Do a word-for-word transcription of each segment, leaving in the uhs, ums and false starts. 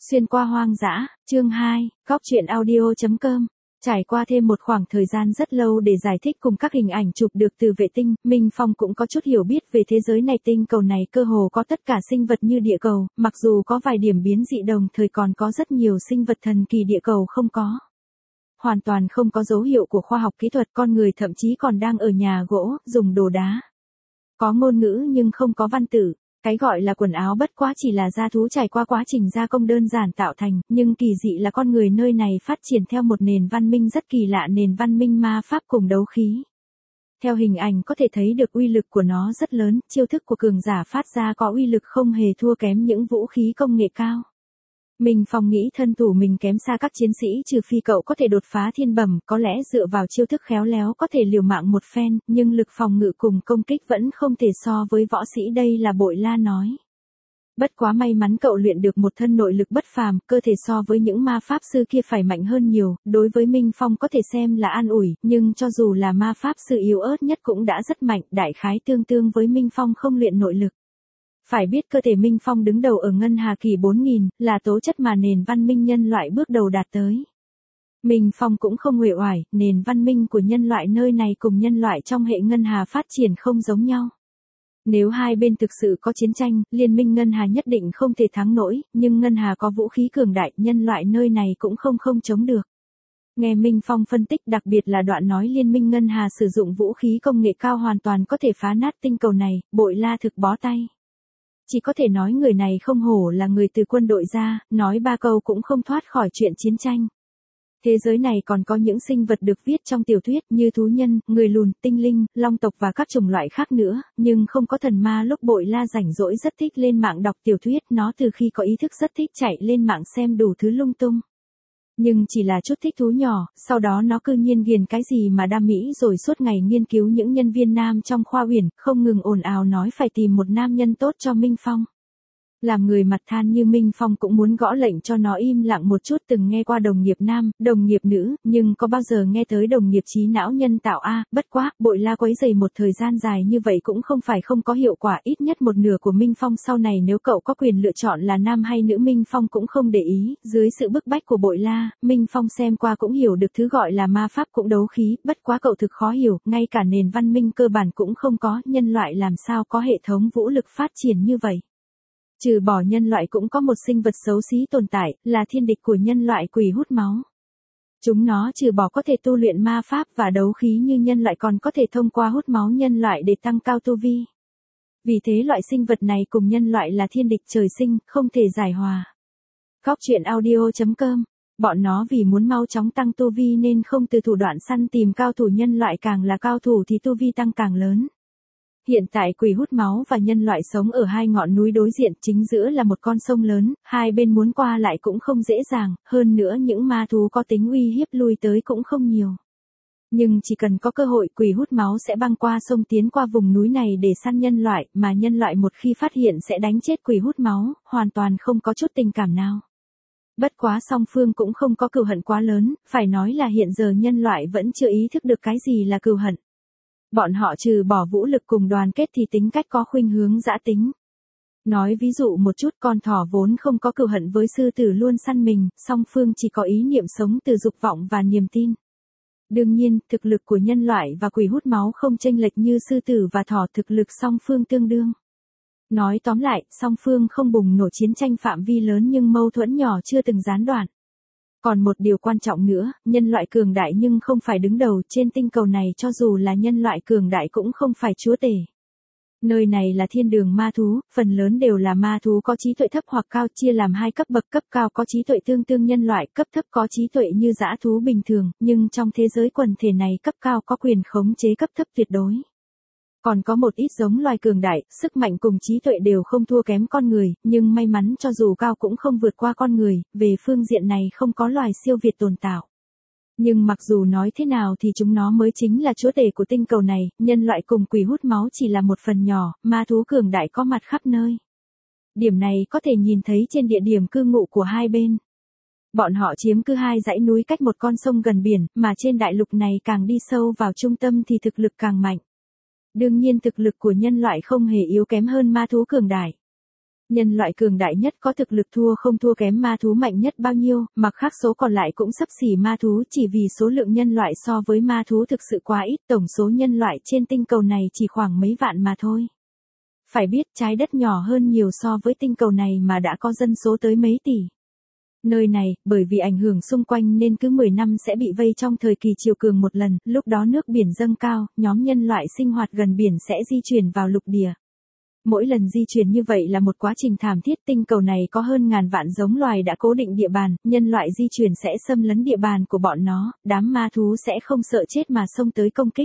Xuyên qua hoang dã, chương hai, góc truyện audio chấm com. Trải qua thêm một khoảng thời gian rất lâu để giải thích cùng các hình ảnh chụp được từ vệ tinh, Minh Phong cũng có chút hiểu biết về thế giới này. Tinh cầu này cơ hồ có tất cả sinh vật như địa cầu, mặc dù có vài điểm biến dị đồng thời còn có rất nhiều sinh vật thần kỳ địa cầu không có. Hoàn toàn không có dấu hiệu của khoa học kỹ thuật, con người thậm chí còn đang ở nhà gỗ, dùng đồ đá. Có ngôn ngữ nhưng không có văn tự. Cái gọi là quần áo bất quá chỉ là da thú trải qua quá trình gia công đơn giản tạo thành, nhưng kỳ dị là con người nơi này phát triển theo một nền văn minh rất kỳ lạ, nền văn minh ma pháp cùng đấu khí. Theo hình ảnh có thể thấy được uy lực của nó rất lớn, chiêu thức của cường giả phát ra có uy lực không hề thua kém những vũ khí công nghệ cao. Minh Phong nghĩ thân thủ mình kém xa các chiến sĩ, trừ phi cậu có thể đột phá thiên bẩm, có lẽ dựa vào chiêu thức khéo léo có thể liều mạng một phen, nhưng lực phòng ngự cùng công kích vẫn không thể so với võ sĩ, đây là Bội La nói. Bất quá may mắn cậu luyện được một thân nội lực bất phàm, cơ thể so với những ma pháp sư kia phải mạnh hơn nhiều, đối với Minh Phong có thể xem là an ủi, nhưng cho dù là ma pháp sư yếu ớt nhất cũng đã rất mạnh, đại khái tương tương với Minh Phong không luyện nội lực. Phải biết cơ thể Minh Phong đứng đầu ở Ngân Hà kỳ bốn nghìn, là tố chất mà nền văn minh nhân loại bước đầu đạt tới. Minh Phong cũng không uể oải, nền văn minh của nhân loại nơi này cùng nhân loại trong hệ Ngân Hà phát triển không giống nhau. Nếu hai bên thực sự có chiến tranh, liên minh Ngân Hà nhất định không thể thắng nổi, nhưng Ngân Hà có vũ khí cường đại, nhân loại nơi này cũng không không chống được. Nghe Minh Phong phân tích, đặc biệt là đoạn nói liên minh Ngân Hà sử dụng vũ khí công nghệ cao hoàn toàn có thể phá nát tinh cầu này, Bội La thực bó tay. Chỉ có thể nói người này không hổ là người từ quân đội ra, nói ba câu cũng không thoát khỏi chuyện chiến tranh. Thế giới này còn có những sinh vật được viết trong tiểu thuyết như thú nhân, người lùn, tinh linh, long tộc và các chủng loại khác nữa, nhưng không có thần ma. Lúc Bội La rảnh rỗi rất thích lên mạng đọc tiểu thuyết, nó từ khi có ý thức rất thích chạy lên mạng xem đủ thứ lung tung. Nhưng chỉ là chút thích thú nhỏ, sau đó nó cư nhiên ghiền cái gì mà đam mỹ rồi suốt ngày nghiên cứu những nhân viên nam trong khoa uyển, không ngừng ồn ào nói phải tìm một nam nhân tốt cho Minh Phong. Làm người mặt than như Minh Phong cũng muốn gõ lệnh cho nó im lặng một chút. Từng nghe qua đồng nghiệp nam, đồng nghiệp nữ, nhưng có bao giờ nghe tới đồng nghiệp trí não nhân tạo a? Bất quá, Bội La quấy rầy một thời gian dài như vậy cũng không phải không có hiệu quả, ít nhất một nửa của Minh Phong sau này nếu cậu có quyền lựa chọn là nam hay nữ Minh Phong cũng không để ý, dưới sự bức bách của Bội La, Minh Phong xem qua cũng hiểu được thứ gọi là ma pháp cũng đấu khí, bất quá cậu thực khó hiểu, ngay cả nền văn minh cơ bản cũng không có, nhân loại làm sao có hệ thống vũ lực phát triển như vậy. Trừ bỏ nhân loại cũng có một sinh vật xấu xí tồn tại, là thiên địch của nhân loại, quỷ hút máu. Chúng nó trừ bỏ có thể tu luyện ma pháp và đấu khí như nhân loại còn có thể thông qua hút máu nhân loại để tăng cao tu vi. Vì thế loại sinh vật này cùng nhân loại là thiên địch trời sinh, không thể giải hòa. Góc truyện audio chấm com. Bọn nó vì muốn mau chóng tăng tu vi nên không từ thủ đoạn săn tìm cao thủ, nhân loại càng là cao thủ thì tu vi tăng càng lớn. Hiện tại quỷ hút máu và nhân loại sống ở hai ngọn núi đối diện, chính giữa là một con sông lớn, hai bên muốn qua lại cũng không dễ dàng, hơn nữa những ma thú có tính uy hiếp lui tới cũng không nhiều. Nhưng chỉ cần có cơ hội, quỷ hút máu sẽ băng qua sông tiến qua vùng núi này để săn nhân loại, mà nhân loại một khi phát hiện sẽ đánh chết quỷ hút máu, hoàn toàn không có chút tình cảm nào. Bất quá song phương cũng không có cừu hận quá lớn, phải nói là hiện giờ nhân loại vẫn chưa ý thức được cái gì là cừu hận. Bọn họ trừ bỏ vũ lực cùng đoàn kết thì tính cách có khuynh hướng dã tính. Nói ví dụ một chút, con thỏ vốn không có cừu hận với sư tử luôn săn mình, song phương chỉ có ý niệm sống từ dục vọng và niềm tin. Đương nhiên, thực lực của nhân loại và quỷ hút máu không chênh lệch như sư tử và thỏ, thực lực song phương tương đương. Nói tóm lại, song phương không bùng nổ chiến tranh phạm vi lớn nhưng mâu thuẫn nhỏ chưa từng gián đoạn. Còn một điều quan trọng nữa, nhân loại cường đại nhưng không phải đứng đầu, trên tinh cầu này cho dù là nhân loại cường đại cũng không phải chúa tể. Nơi này là thiên đường ma thú, phần lớn đều là ma thú có trí tuệ thấp hoặc cao, chia làm hai cấp bậc, cấp cao có trí tuệ tương tương nhân loại, cấp thấp có trí tuệ như dã thú bình thường, nhưng trong thế giới quần thể này cấp cao có quyền khống chế cấp thấp tuyệt đối. Còn có một ít giống loài cường đại, sức mạnh cùng trí tuệ đều không thua kém con người, nhưng may mắn cho dù cao cũng không vượt qua con người, về phương diện này không có loài siêu việt tồn tại. Nhưng mặc dù nói thế nào thì chúng nó mới chính là chúa tể của tinh cầu này, nhân loại cùng quỷ hút máu chỉ là một phần nhỏ, ma thú cường đại có mặt khắp nơi. Điểm này có thể nhìn thấy trên địa điểm cư ngụ của hai bên. Bọn họ chiếm cứ hai dãy núi cách một con sông gần biển, mà trên đại lục này càng đi sâu vào trung tâm thì thực lực càng mạnh. Đương nhiên thực lực của nhân loại không hề yếu kém hơn ma thú cường đại. Nhân loại cường đại nhất có thực lực thua không thua kém ma thú mạnh nhất bao nhiêu, mặc khác số còn lại cũng xấp xỉ ma thú chỉ vì số lượng nhân loại so với ma thú thực sự quá ít, tổng số nhân loại trên tinh cầu này chỉ khoảng mấy vạn mà thôi. Phải biết trái đất nhỏ hơn nhiều so với tinh cầu này mà đã có dân số tới mấy tỷ. Nơi này, bởi vì ảnh hưởng xung quanh nên cứ mười năm sẽ bị vây trong thời kỳ triều cường một lần, lúc đó nước biển dâng cao, nhóm nhân loại sinh hoạt gần biển sẽ di chuyển vào lục địa. Mỗi lần di chuyển như vậy là một quá trình thảm thiết, tinh cầu này có hơn ngàn vạn giống loài đã cố định địa bàn, nhân loại di chuyển sẽ xâm lấn địa bàn của bọn nó, đám ma thú sẽ không sợ chết mà xông tới công kích.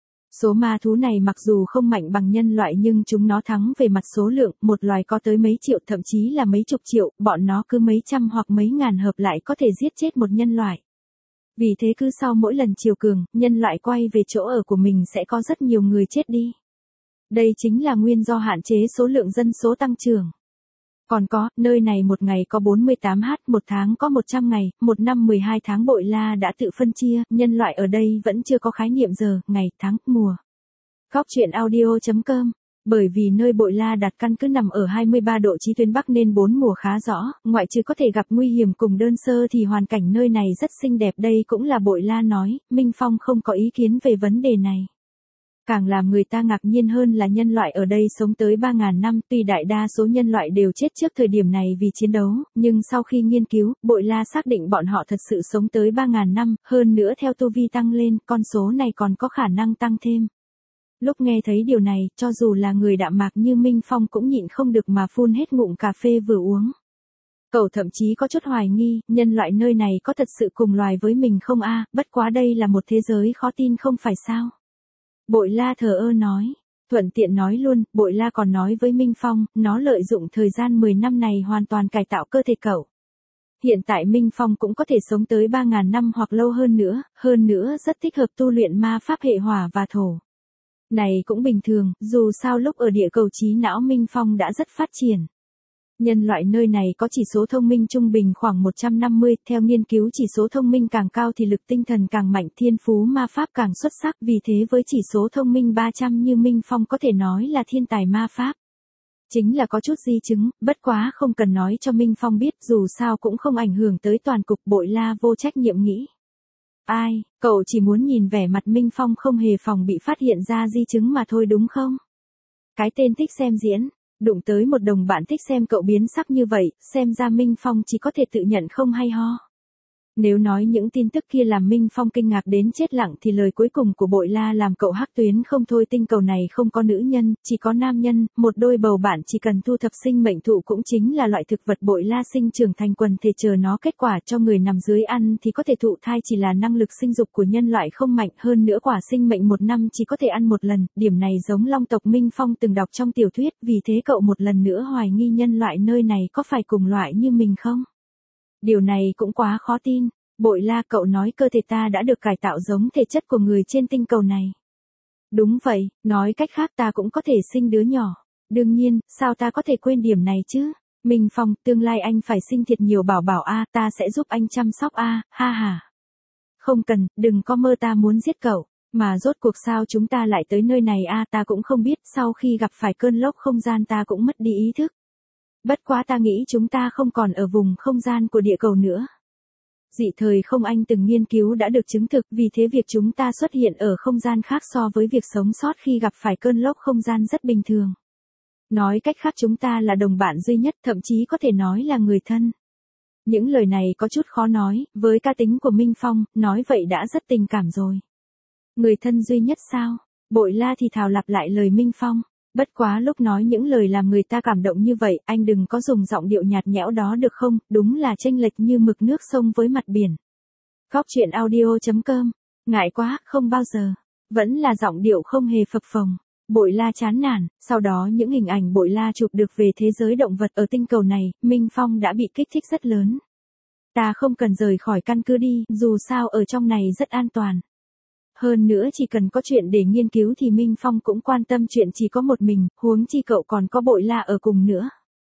Số ma thú này mặc dù không mạnh bằng nhân loại nhưng chúng nó thắng về mặt số lượng, một loài có tới mấy triệu thậm chí là mấy chục triệu, bọn nó cứ mấy trăm hoặc mấy ngàn hợp lại có thể giết chết một nhân loại. Vì thế cứ sau mỗi lần triều cường, nhân loại quay về chỗ ở của mình sẽ có rất nhiều người chết đi. Đây chính là nguyên do hạn chế số lượng dân số tăng trưởng. Còn có, nơi này một ngày có bốn mươi tám h, một tháng có một trăm ngày, một năm mười hai tháng Bội La đã tự phân chia, nhân loại ở đây vẫn chưa có khái niệm giờ, ngày, tháng, mùa. Góc truyện audio chấm com. Bởi vì nơi Bội La đặt căn cứ nằm ở hai mươi ba độ chí tuyến Bắc nên bốn mùa khá rõ, ngoại trừ có thể gặp nguy hiểm cùng đơn sơ thì hoàn cảnh nơi này rất xinh đẹp, đây cũng là Bội La nói, Minh Phong không có ý kiến về vấn đề này. Càng làm người ta ngạc nhiên hơn là nhân loại ở đây sống tới ba nghìn năm, tuy đại đa số nhân loại đều chết trước thời điểm này vì chiến đấu, nhưng sau khi nghiên cứu, Bội La xác định bọn họ thật sự sống tới ba nghìn năm, hơn nữa theo tu vi tăng lên, con số này còn có khả năng tăng thêm. Lúc nghe thấy điều này, cho dù là người đạm mạc như Minh Phong cũng nhịn không được mà phun hết ngụm cà phê vừa uống. Cậu thậm chí có chút hoài nghi, nhân loại nơi này có thật sự cùng loài với mình không a? Bất quá đây là một thế giới khó tin không phải sao? Bội La thờ ơ nói, thuận tiện nói luôn, Bội La còn nói với Minh Phong, nó lợi dụng thời gian mười năm này hoàn toàn cải tạo cơ thể cậu. Hiện tại Minh Phong cũng có thể sống tới ba nghìn năm hoặc lâu hơn nữa, hơn nữa rất thích hợp tu luyện ma pháp hệ hỏa và thổ. Này cũng bình thường, dù sao lúc ở địa cầu trí não Minh Phong đã rất phát triển. Nhân loại nơi này có chỉ số thông minh trung bình khoảng một trăm năm mươi, theo nghiên cứu chỉ số thông minh càng cao thì lực tinh thần càng mạnh, thiên phú ma pháp càng xuất sắc, vì thế với chỉ số thông minh ba trăm như Minh Phong có thể nói là thiên tài ma pháp. Chính là có chút di chứng, bất quá không cần nói cho Minh Phong biết, dù sao cũng không ảnh hưởng tới toàn cục. Bội La vô trách nhiệm nghĩ. Ai, cậu chỉ muốn nhìn vẻ mặt Minh Phong không hề phòng bị phát hiện ra di chứng mà thôi đúng không? Cái tên thích xem diễn. Đụng tới một đồng bạn thích xem cậu biến sắc như vậy, xem ra Minh Phong chỉ có thể tự nhận không hay ho. Nếu nói những tin tức kia làm Minh Phong kinh ngạc đến chết lặng thì lời cuối cùng của Bội La làm cậu hắc tuyến không thôi. Tinh cầu này không có nữ nhân, chỉ có nam nhân, một đôi bầu bạn chỉ cần thu thập sinh mệnh thụ cũng chính là loại thực vật Bội La sinh trưởng thành quần thể chờ nó kết quả cho người nằm dưới ăn thì có thể thụ thai, chỉ là năng lực sinh dục của nhân loại không mạnh, hơn nữa quả sinh mệnh một năm chỉ có thể ăn một lần, điểm này giống long tộc Minh Phong từng đọc trong tiểu thuyết, vì thế cậu một lần nữa hoài nghi nhân loại nơi này có phải cùng loại như mình không? Điều này cũng quá khó tin. Bội La, cậu nói cơ thể ta đã được cải tạo giống thể chất của người trên tinh cầu này. Đúng vậy, nói cách khác ta cũng có thể sinh đứa nhỏ. Đương nhiên, sao ta có thể quên điểm này chứ? Minh Phong, tương lai anh phải sinh thiệt nhiều bảo bảo a, ta sẽ giúp anh chăm sóc a, ha ha. Không cần, đừng có mơ ta muốn giết cậu. Mà rốt cuộc sao chúng ta lại tới nơi này a, ta cũng không biết, sau khi gặp phải cơn lốc không gian ta cũng mất đi ý thức. Bất quá ta nghĩ chúng ta không còn ở vùng không gian của địa cầu nữa. Dị thời không anh từng nghiên cứu đã được chứng thực, vì thế việc chúng ta xuất hiện ở không gian khác so với việc sống sót khi gặp phải cơn lốc không gian rất bình thường. Nói cách khác chúng ta là đồng bạn duy nhất, thậm chí có thể nói là người thân. Những lời này có chút khó nói, với cá tính của Minh Phong, nói vậy đã rất tình cảm rồi. Người thân duy nhất sao? Bội La thì thào lặp lại lời Minh Phong. Bất quá lúc nói những lời làm người ta cảm động như vậy, anh đừng có dùng giọng điệu nhạt nhẽo đó được không, đúng là chênh lệch như mực nước sông với mặt biển. Góc truyện audio chấm com. Ngại quá, không bao giờ. Vẫn là giọng điệu không hề phập phồng. Bội La chán nản, sau đó những hình ảnh Bội La chụp được về thế giới động vật ở tinh cầu này, Minh Phong đã bị kích thích rất lớn. Ta không cần rời khỏi căn cứ đi, dù sao ở trong này rất an toàn. Hơn nữa chỉ cần có chuyện để nghiên cứu thì Minh Phong cũng quan tâm chuyện chỉ có một mình, huống chi cậu còn có Bội La ở cùng nữa.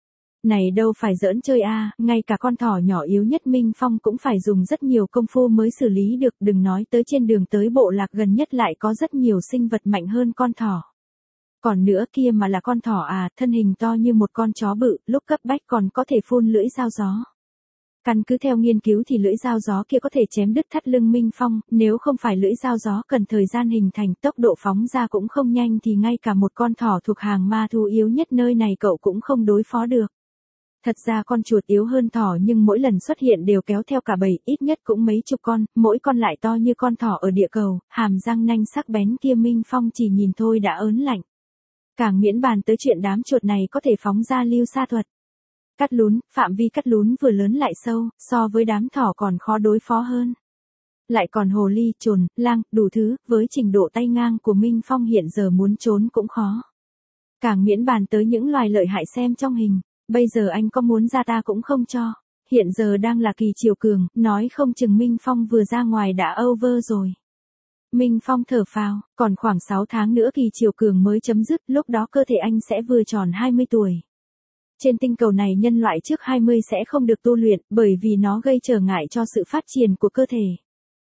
Này đâu phải giỡn chơi a, à, ngay cả con thỏ nhỏ yếu nhất Minh Phong cũng phải dùng rất nhiều công phu mới xử lý được, đừng nói tới trên đường tới bộ lạc gần nhất lại có rất nhiều sinh vật mạnh hơn con thỏ. Còn nữa kia mà là con thỏ à, thân hình to như một con chó bự, lúc cấp bách còn có thể phun lưỡi dao gió. Căn cứ theo nghiên cứu thì lưỡi dao gió kia có thể chém đứt thắt lưng Minh Phong, nếu không phải lưỡi dao gió cần thời gian hình thành, tốc độ phóng ra cũng không nhanh thì ngay cả một con thỏ thuộc hàng ma thú yếu nhất nơi này cậu cũng không đối phó được. Thật ra con chuột yếu hơn thỏ nhưng mỗi lần xuất hiện đều kéo theo cả bầy, ít nhất cũng mấy chục con, mỗi con lại to như con thỏ ở địa cầu, hàm răng nanh sắc bén kia Minh Phong chỉ nhìn thôi đã ớn lạnh. Càng miễn bàn tới chuyện đám chuột này có thể phóng ra lưu sa thuật. Cắt lún, phạm vi cắt lún vừa lớn lại sâu, so với đám thỏ còn khó đối phó hơn. Lại còn hồ ly, trồn, lang, đủ thứ, với trình độ tay ngang của Minh Phong hiện giờ muốn trốn cũng khó. Càng miễn bàn tới những loài lợi hại xem trong hình, bây giờ anh có muốn ra ta cũng không cho. Hiện giờ đang là kỳ chiều cường, nói không chừng Minh Phong vừa ra ngoài đã over rồi. Minh Phong thở phào, còn khoảng sáu tháng nữa kỳ chiều cường mới chấm dứt, lúc đó cơ thể anh sẽ vừa tròn hai mươi tuổi. Trên tinh cầu này nhân loại trước hai mươi sẽ không được tu luyện, bởi vì nó gây trở ngại cho sự phát triển của cơ thể.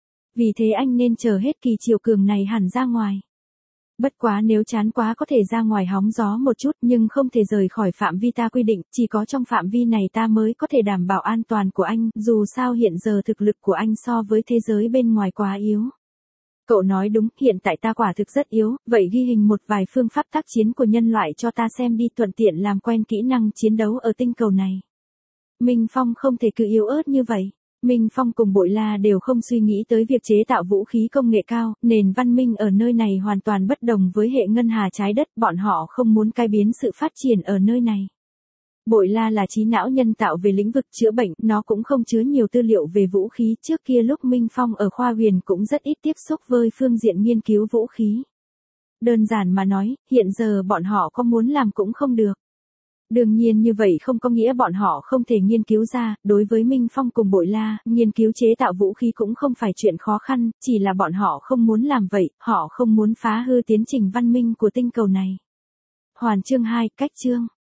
Vì thế anh nên chờ hết kỳ chiều cường này hẳn ra ngoài. Bất quá nếu chán quá có thể ra ngoài hóng gió một chút nhưng không thể rời khỏi phạm vi ta quy định, chỉ có trong phạm vi này ta mới có thể đảm bảo an toàn của anh, dù sao hiện giờ thực lực của anh so với thế giới bên ngoài quá yếu. Cậu nói đúng, hiện tại ta quả thực rất yếu, vậy ghi hình một vài phương pháp tác chiến của nhân loại cho ta xem đi, thuận tiện làm quen kỹ năng chiến đấu ở tinh cầu này. Minh Phong không thể cứ yếu ớt như vậy. Minh Phong cùng Bội La đều không suy nghĩ tới việc chế tạo vũ khí công nghệ cao, nền văn minh ở nơi này hoàn toàn bất đồng với hệ ngân hà trái đất, bọn họ không muốn cải biến sự phát triển ở nơi này. Bội La là trí não nhân tạo về lĩnh vực chữa bệnh, nó cũng không chứa nhiều tư liệu về vũ khí, trước kia lúc Minh Phong ở khoa huyền cũng rất ít tiếp xúc với phương diện nghiên cứu vũ khí. Đơn giản mà nói, hiện giờ bọn họ có muốn làm cũng không được. Đương nhiên như vậy không có nghĩa bọn họ không thể nghiên cứu ra, đối với Minh Phong cùng Bội La, nghiên cứu chế tạo vũ khí cũng không phải chuyện khó khăn, chỉ là bọn họ không muốn làm vậy, họ không muốn phá hư tiến trình văn minh của tinh cầu này. Hoàn chương hai, cách chương.